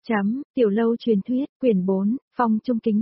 Tiểu lâu truyền thuyết, quyển 4, Phong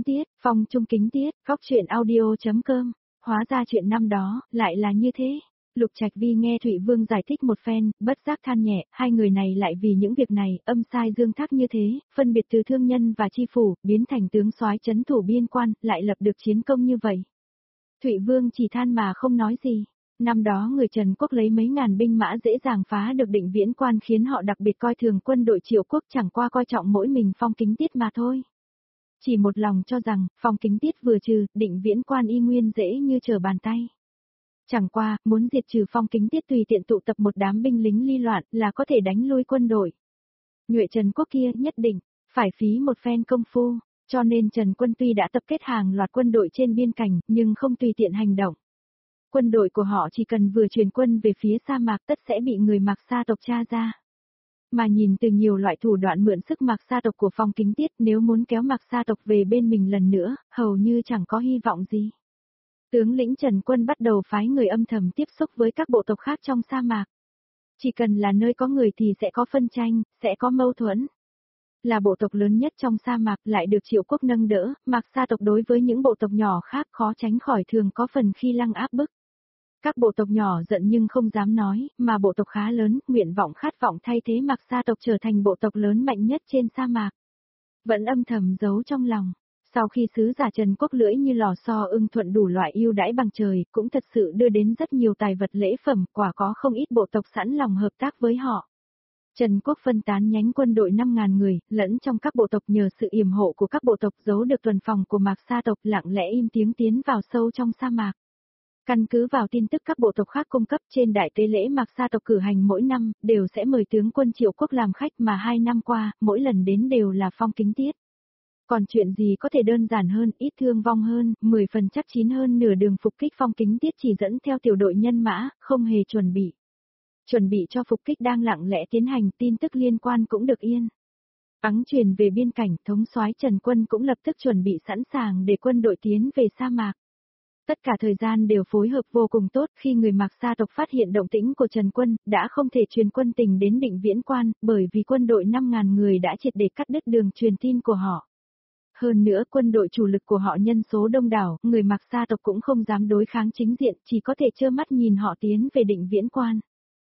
Trung Kính Tiết, góc truyện audio.com, hóa ra chuyện năm đó, lại là như thế. Lục Trạch Vi nghe Thụy Vương giải thích một phen, bất giác than nhẹ, hai người này lại vì những việc này, âm sai dương thác như thế, phân biệt từ thương nhân và chi phủ, biến thành tướng soái trấn thủ biên quan, lại lập được chiến công như vậy. Thụy Vương chỉ than mà không nói gì. Năm đó người Trần Quốc lấy mấy ngàn binh mã dễ dàng phá được Định Viễn Quan, khiến họ đặc biệt coi thường quân đội Triệu Quốc, chẳng qua coi trọng mỗi mình Phong Kính Tiết mà thôi. Chỉ một lòng cho rằng, Phong Kính Tiết vừa trừ, Định Viễn Quan y nguyên dễ như trở bàn tay. Chẳng qua, muốn diệt trừ Phong Kính Tiết tùy tiện tụ tập một đám binh lính ly loạn là có thể đánh lui quân đội. Nhuệ Trần Quốc kia nhất định, phải phí một phen công phu, cho nên Trần Quân tuy đã tập kết hàng loạt quân đội trên biên cảnh, nhưng không tùy tiện hành động. Quân đội của họ chỉ cần vừa truyền quân về phía sa mạc tất sẽ bị người Mạc Sa tộc tra ra. Mà nhìn từ nhiều loại thủ đoạn mượn sức Mạc Sa tộc của Phong Kính Tiết, nếu muốn kéo Mạc Sa tộc về bên mình lần nữa, hầu như chẳng có hy vọng gì. Tướng lĩnh Trần Quân bắt đầu phái người âm thầm tiếp xúc với các bộ tộc khác trong sa mạc. Chỉ cần là nơi có người thì sẽ có phân tranh, sẽ có mâu thuẫn. Là bộ tộc lớn nhất trong sa mạc lại được Triệu Quốc nâng đỡ, Mạc Sa tộc đối với những bộ tộc nhỏ khác khó tránh khỏi thường có phần khi lăng áp bức. Các bộ tộc nhỏ giận nhưng không dám nói, mà bộ tộc khá lớn, nguyện vọng khát vọng thay thế Mạc Sa tộc trở thành bộ tộc lớn mạnh nhất trên sa mạc. Vẫn âm thầm giấu trong lòng. Sau khi sứ giả Trần Quốc lưỡi như lò xo ưng thuận đủ loại ưu đãi bằng trời, cũng thật sự đưa đến rất nhiều tài vật lễ phẩm, quả có không ít bộ tộc sẵn lòng hợp tác với họ. Trần Quốc phân tán nhánh quân đội 5.000 người, lẫn trong các bộ tộc nhờ sự yểm hộ của các bộ tộc giấu được tuần phòng của Mạc Sa tộc, lặng lẽ im tiếng tiến vào sâu trong sa mạc. Căn cứ vào tin tức các bộ tộc khác cung cấp, trên đại tế lễ Mạc Sa tộc cử hành mỗi năm, đều sẽ mời tướng quân Triệu Quốc làm khách, mà 2 năm qua, mỗi lần đến đều là Phong Kính Tiết. Còn chuyện gì có thể đơn giản hơn, ít thương vong hơn, 10 phần chắc chín hơn nửa đường phục kích Phong Kính Tiết chỉ dẫn theo tiểu đội nhân mã, không hề chuẩn bị. Chuẩn bị cho phục kích đang lặng lẽ tiến hành, tin tức liên quan cũng được yên. Ắng truyền về biên cảnh, thống soái Trần Quân cũng lập tức chuẩn bị sẵn sàng để quân đội tiến về sa mạc. Tất cả thời gian đều phối hợp vô cùng tốt, khi người Mạc Sa tộc phát hiện động tĩnh của Trần Quân, đã không thể truyền quân tình đến Định Viễn Quan, bởi vì quân đội 5.000 người đã triệt để cắt đứt đường truyền tin của họ. Hơn nữa quân đội chủ lực của họ nhân số đông đảo, người Mạc Sa tộc cũng không dám đối kháng chính diện, chỉ có thể trơ mắt nhìn họ tiến về Định Viễn Quan.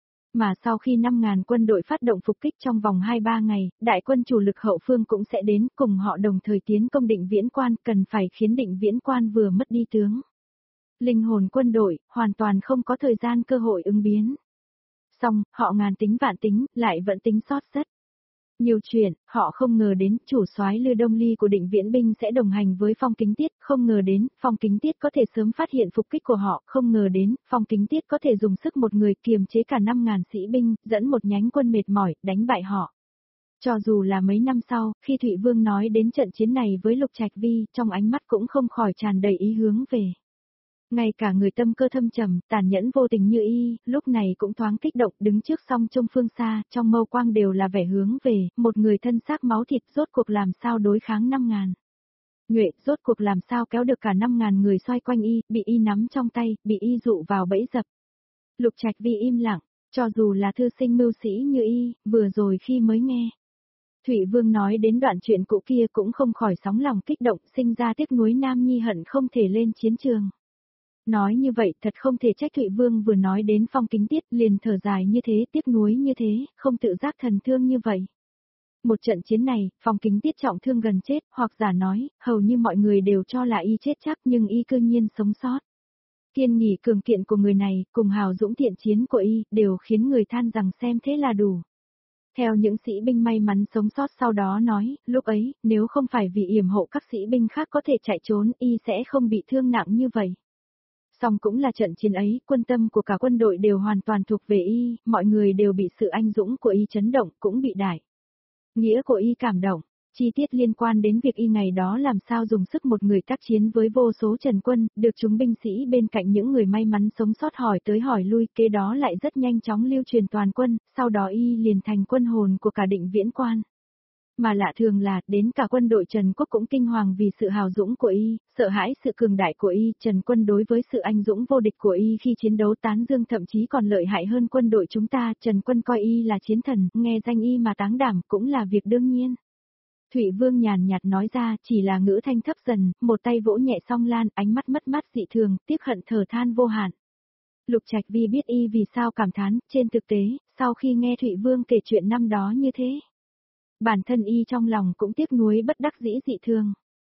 Mà sau khi 5.000 quân đội phát động phục kích trong vòng 2-3 ngày, đại quân chủ lực hậu phương cũng sẽ đến, cùng họ đồng thời tiến công Định Viễn Quan, cần phải khiến Định Viễn Quan vừa mất đi tướng linh hồn quân đội, hoàn toàn không có thời gian cơ hội ứng biến. Xong, họ ngàn tính vạn tính, lại vẫn tính sót rất nhiều chuyện, họ không ngờ đến, chủ soái Lư Đông Ly của Định Viễn binh sẽ đồng hành với Phong Kính Tiết, không ngờ đến, Phong Kính Tiết có thể sớm phát hiện phục kích của họ, không ngờ đến, Phong Kính Tiết có thể dùng sức một người kiềm chế cả 5.000 sĩ binh, dẫn một nhánh quân mệt mỏi, đánh bại họ. Cho dù là mấy năm sau, khi Thụy Vương nói đến trận chiến này với Lục Trạch Vi, trong ánh mắt cũng không khỏi tràn đầy ý hướng về. Ngay cả người tâm cơ thâm trầm, tàn nhẫn vô tình như y, lúc này cũng thoáng kích động, đứng trước song trông phương xa, trong mâu quang đều là vẻ hướng về, một người thân xác máu thịt, rốt cuộc làm sao đối kháng 5.000. Nhuệ, rốt cuộc làm sao kéo được cả 5.000 người xoay quanh y, bị y nắm trong tay, bị y dụ vào bẫy dập. Lục Trạch Vi im lặng, cho dù là thư sinh mưu sĩ như y, vừa rồi khi mới nghe Thụy Vương nói đến đoạn chuyện cũ kia cũng không khỏi sóng lòng kích động, sinh ra tiếc nuối Nam Nhi hận không thể lên chiến trường. Nói như vậy thật không thể trách Thụy Vương vừa nói đến Phong Kính Tiết, liền thở dài như thế, tiếc nuối như thế, không tự giác thần thương như vậy. Một trận chiến này, Phong Kính Tiết trọng thương gần chết, hoặc giả nói, hầu như mọi người đều cho là y chết chắc, nhưng y cư nhiên sống sót. Kiên nhỉ cường kiện của người này, cùng hào dũng thiện chiến của y, đều khiến người than rằng xem thế là đủ. Theo những sĩ binh may mắn sống sót sau đó nói, lúc ấy, nếu không phải vì yểm hộ các sĩ binh khác có thể chạy trốn, y sẽ không bị thương nặng như vậy. Song cũng là trận chiến ấy, quân tâm của cả quân đội đều hoàn toàn thuộc về y, mọi người đều bị sự anh dũng của y chấn động, cũng bị đại nghĩa của y cảm động. Chi tiết liên quan đến việc y ngày đó làm sao dùng sức một người tác chiến với vô số Trần Quân, được chúng binh sĩ bên cạnh những người may mắn sống sót hỏi tới hỏi lui, kế đó lại rất nhanh chóng lưu truyền toàn quân, sau đó y liền thành quân hồn của cả Định Viễn Quan. Mà lạ thường là, đến cả quân đội Trần Quốc cũng kinh hoàng vì sự hào dũng của y, sợ hãi sự cường đại của y, Trần Quân đối với sự anh dũng vô địch của y khi chiến đấu tán dương thậm chí còn lợi hại hơn quân đội chúng ta, Trần Quân coi y là chiến thần, nghe danh y mà táng đảm cũng là việc đương nhiên. Thụy Vương nhàn nhạt nói ra, chỉ là ngữ thanh thấp dần, một tay vỗ nhẹ song lan, ánh mắt mất mát dị thường, tiếc hận thở than vô hạn. Lục Trạch Vi biết y vì sao cảm thán, trên thực tế, sau khi nghe Thụy Vương kể chuyện năm đó như thế, bản thân y trong lòng cũng tiếc nuối bất đắc dĩ dị thường.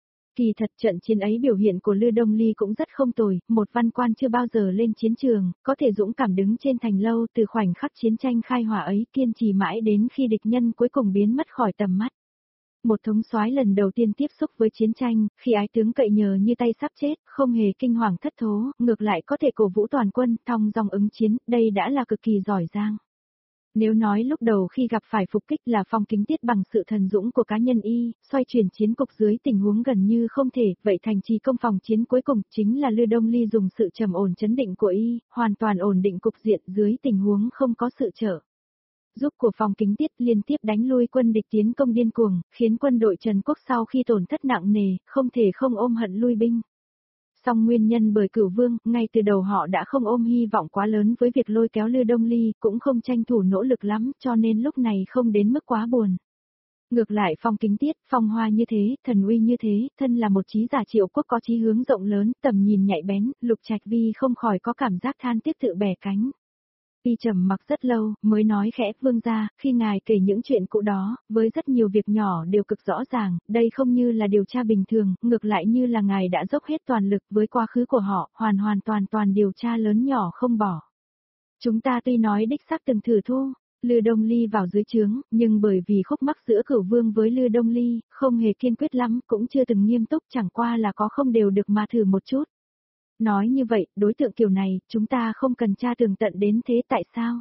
Kỳ thật trận chiến ấy biểu hiện của Lư Đông Ly cũng rất không tồi, một văn quan chưa bao giờ lên chiến trường, có thể dũng cảm đứng trên thành lâu từ khoảnh khắc chiến tranh khai hỏa ấy kiên trì mãi đến khi địch nhân cuối cùng biến mất khỏi tầm mắt. Một thống soái lần đầu tiên tiếp xúc với chiến tranh, khi ái tướng cậy nhờ như tay sắp chết, không hề kinh hoàng thất thố, ngược lại có thể cổ vũ toàn quân, thong dong ứng chiến, đây đã là cực kỳ giỏi giang. Nếu nói lúc đầu khi gặp phải phục kích là Phong Kính Tiết bằng sự thần dũng của cá nhân y, xoay chuyển chiến cục dưới tình huống gần như không thể, vậy thành trì công phòng chiến cuối cùng chính là Lư Đông Ly dùng sự trầm ổn chấn định của y, hoàn toàn ổn định cục diện dưới tình huống không có sự trợ giúp của Phong Kính Tiết liên tiếp đánh lui quân địch tiến công điên cuồng, khiến quân đội Trần Quốc sau khi tổn thất nặng nề, không thể không ôm hận lui binh. Song nguyên nhân bởi Cửu Vương, ngay từ đầu họ đã không ôm hy vọng quá lớn với việc lôi kéo Lư Đông Ly, cũng không tranh thủ nỗ lực lắm, cho nên lúc này không đến mức quá buồn. Ngược lại Phong Kính Tiết, phong hoa như thế, thần uy như thế, thân là một trí giả Triệu Quốc có chí hướng rộng lớn, tầm nhìn nhạy bén, Lục Trạch Vi không khỏi có cảm giác than tiếc tự bẻ cánh. Y trầm mặc rất lâu, mới nói khẽ, Vương gia, khi ngài kể những chuyện cũ đó, với rất nhiều việc nhỏ đều cực rõ ràng, đây không như là điều tra bình thường, ngược lại như là ngài đã dốc hết toàn lực với quá khứ của họ, hoàn toàn điều tra lớn nhỏ không bỏ. Chúng ta tuy nói đích xác từng thử thu Lư Đông Ly vào dưới trướng, nhưng bởi vì khúc mắc giữa Cửu Vương với Lư Đông Ly, không hề kiên quyết lắm, cũng chưa từng nghiêm túc, chẳng qua là có không đều được mà thử một chút. Nói như vậy, đối tượng kiểu này, chúng ta không cần tra tường tận đến thế tại sao?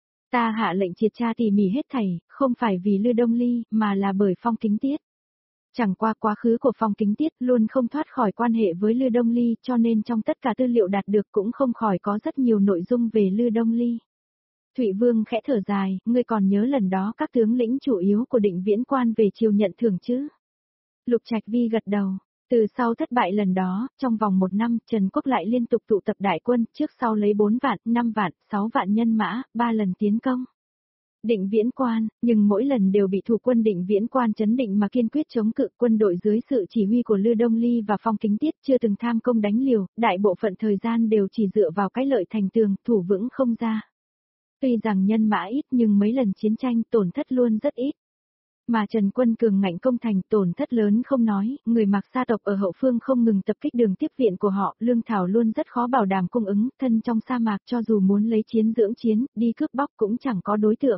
Ta hạ lệnh triệt tra tỉ mỉ hết thảy, không phải vì Lư Đông Ly, mà là bởi Phong Kính Tiết. Chẳng qua quá khứ của Phong Kính Tiết luôn không thoát khỏi quan hệ với Lư Đông Ly, cho nên trong tất cả tư liệu đạt được cũng không khỏi có rất nhiều nội dung về Lư Đông Ly. Thụy Vương khẽ thở dài, ngươi còn nhớ lần đó các tướng lĩnh chủ yếu của Định Viễn Quan về triều nhận thưởng chứ? Lục Trạch Vi gật đầu. Từ sau thất bại lần đó, trong vòng 1 năm, Trần Quốc lại liên tục tụ tập đại quân, trước sau lấy 4 vạn, 5 vạn, 6 vạn nhân mã, 3 lần tiến công. Định Viễn Quan, nhưng mỗi lần đều bị thủ quân Định Viễn Quan chấn định mà kiên quyết chống cự, quân đội dưới sự chỉ huy của Lư Đông Ly và Phong Kính Tiết chưa từng tham công đánh liều, đại bộ phận thời gian đều chỉ dựa vào cái lợi thành tường, thủ vững không ra. Tuy rằng nhân mã ít nhưng mấy lần chiến tranh tổn thất luôn rất ít. Mà Trần Quân cường ngạnh công thành tổn thất lớn không nói, người Mạc Sa tộc ở hậu phương không ngừng tập kích đường tiếp viện của họ, lương thảo luôn rất khó bảo đảm cung ứng, thân trong sa mạc cho dù muốn lấy chiến dưỡng chiến, đi cướp bóc cũng chẳng có đối tượng.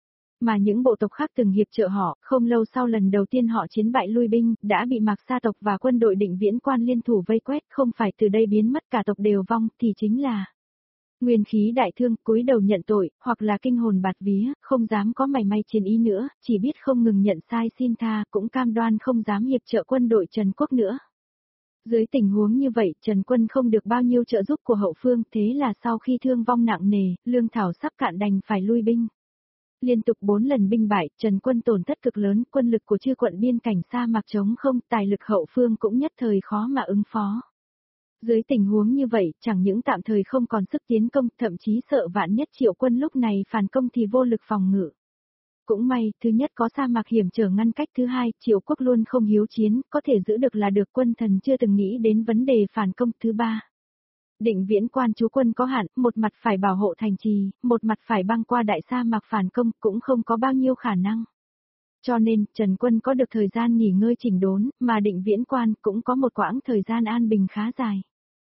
Mà những bộ tộc khác từng hiệp trợ họ, không lâu sau lần đầu tiên họ chiến bại lui binh, đã bị Mạc Sa tộc và quân đội Định Viễn Quan liên thủ vây quét, không phải từ đây biến mất cả tộc đều vong, thì chính là nguyên khí đại thương, cúi đầu nhận tội, hoặc là kinh hồn bạt vía, không dám có mảy may chiến ý nữa, chỉ biết không ngừng nhận sai xin tha, cũng cam đoan không dám hiệp trợ quân đội Trần Quốc nữa. Dưới tình huống như vậy, Trần Quân không được bao nhiêu trợ giúp của hậu phương, thế là sau khi thương vong nặng nề, lương thảo sắp cạn đành phải lui binh. Liên tục 4 lần binh bại, Trần Quân tổn thất cực lớn, quân lực của chư quận biên cảnh xa mạc trống không, tài lực hậu phương cũng nhất thời khó mà ứng phó. Dưới tình huống như vậy, chẳng những tạm thời không còn sức tiến công, thậm chí sợ vạn nhất Triệu Quân lúc này phản công thì vô lực phòng ngự. Cũng may, thứ nhất có sa mạc hiểm trở ngăn cách, thứ hai, Triệu Quốc luôn không hiếu chiến, có thể giữ được là được, quân thần chưa từng nghĩ đến vấn đề phản công, thứ ba. Định Viễn Quan chú quân có hạn, một mặt phải bảo hộ thành trì, một mặt phải băng qua đại sa mạc phản công, cũng không có bao nhiêu khả năng. Cho nên, Trần Quân có được thời gian nghỉ ngơi chỉnh đốn, mà Định Viễn Quan cũng có một quãng thời gian an bình khá dài.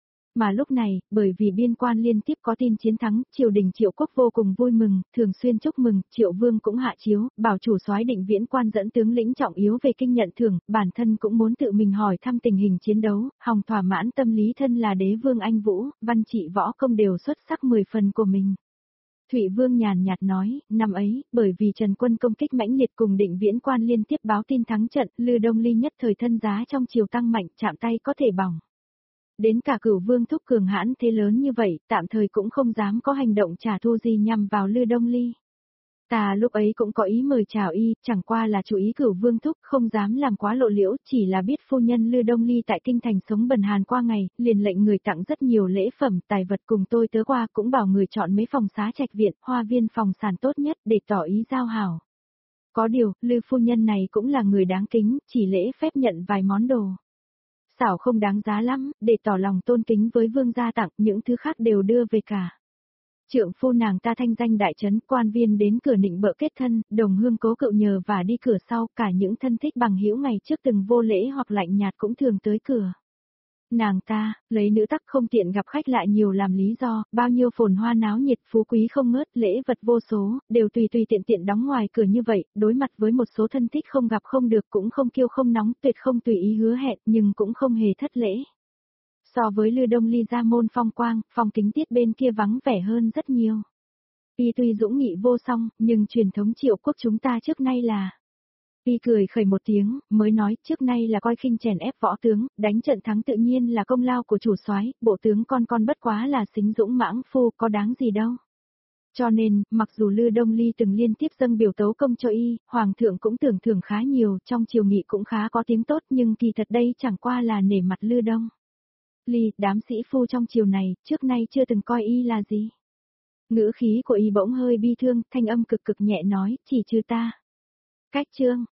Mà lúc này, bởi vì biên quan liên tiếp có tin chiến thắng, triều đình Triệu Quốc vô cùng vui mừng, thường xuyên chúc mừng, Triệu Vương cũng hạ chiếu, bảo chủ soái Định Viễn Quan dẫn tướng lĩnh trọng yếu về kinh nhận thưởng, bản thân cũng muốn tự mình hỏi thăm tình hình chiến đấu, hòng thỏa mãn tâm lý thân là đế vương anh vũ, văn trị võ công đều xuất sắc 10 phần của mình. Thụy Vương nhàn nhạt nói, năm ấy, bởi vì Trần Quân công kích mãnh liệt cùng Định Viễn Quan liên tiếp báo tin thắng trận, Lư Đông Ly nhất thời thân giá trong triều tăng mạnh, chạm tay có thể bỏng. Đến cả Cửu Vương thúc cường hãn thế lớn như vậy, tạm thời cũng không dám có hành động trả thù gì nhằm vào Lư Đông Ly. Ta lúc ấy cũng có ý mời chào y, chẳng qua là chú ý Cửu Vương thúc không dám làm quá lộ liễu, chỉ là biết phu nhân Lư Đông Ly tại kinh thành sống bần hàn qua ngày, liền lệnh người tặng rất nhiều lễ phẩm, tài vật cùng tôi tớ qua, cũng bảo người chọn mấy phòng xá trạch viện, hoa viên phòng sàn tốt nhất để tỏ ý giao hảo. Có điều, Lư phu nhân này cũng là người đáng kính, chỉ lễ phép nhận vài món đồ. Xảo không đáng giá lắm, để tỏ lòng tôn kính với vương gia tặng, những thứ khác đều đưa về cả. Trượng phu nàng ta thanh danh đại trấn, quan viên đến cửa nịnh bợ kết thân, đồng hương cố cựu nhờ và đi cửa sau, cả những thân thích bằng hữu ngày trước từng vô lễ hoặc lạnh nhạt cũng thường tới cửa. Nàng ta, lấy nữ tắc không tiện gặp khách lại nhiều làm lý do, bao nhiêu phồn hoa náo nhiệt phú quý không ngớt, lễ vật vô số, đều tùy tiện tiện đóng ngoài cửa như vậy, đối mặt với một số thân thích không gặp không được cũng không kiêu không nóng, tuyệt không tùy ý hứa hẹn, nhưng cũng không hề thất lễ. So với Lư Đông Ly ra môn phong quang, phong kính tiết bên kia vắng vẻ hơn rất nhiều. Y tuy dũng nghị vô song, nhưng truyền thống Triệu quốc chúng ta trước nay là... Y cười khẩy một tiếng, mới nói trước nay là coi khinh chèn ép võ tướng, đánh trận thắng tự nhiên là công lao của chủ soái, bộ tướng con bất quá là xính dũng mãng phu, có đáng gì đâu. Cho nên, mặc dù Lư Đông Ly từng liên tiếp dâng biểu tấu công cho y, hoàng thượng cũng tưởng thưởng khá nhiều, trong triều nghị cũng khá có tiếng tốt, nhưng kỳ thật đây chẳng qua là nể mặt Lư Đông Ly, đám sĩ phu trong triều này, trước nay chưa từng coi y là gì. Ngữ khí của y bỗng hơi bi thương, thanh âm cực nhẹ nói, chỉ trừ ta. Cách chương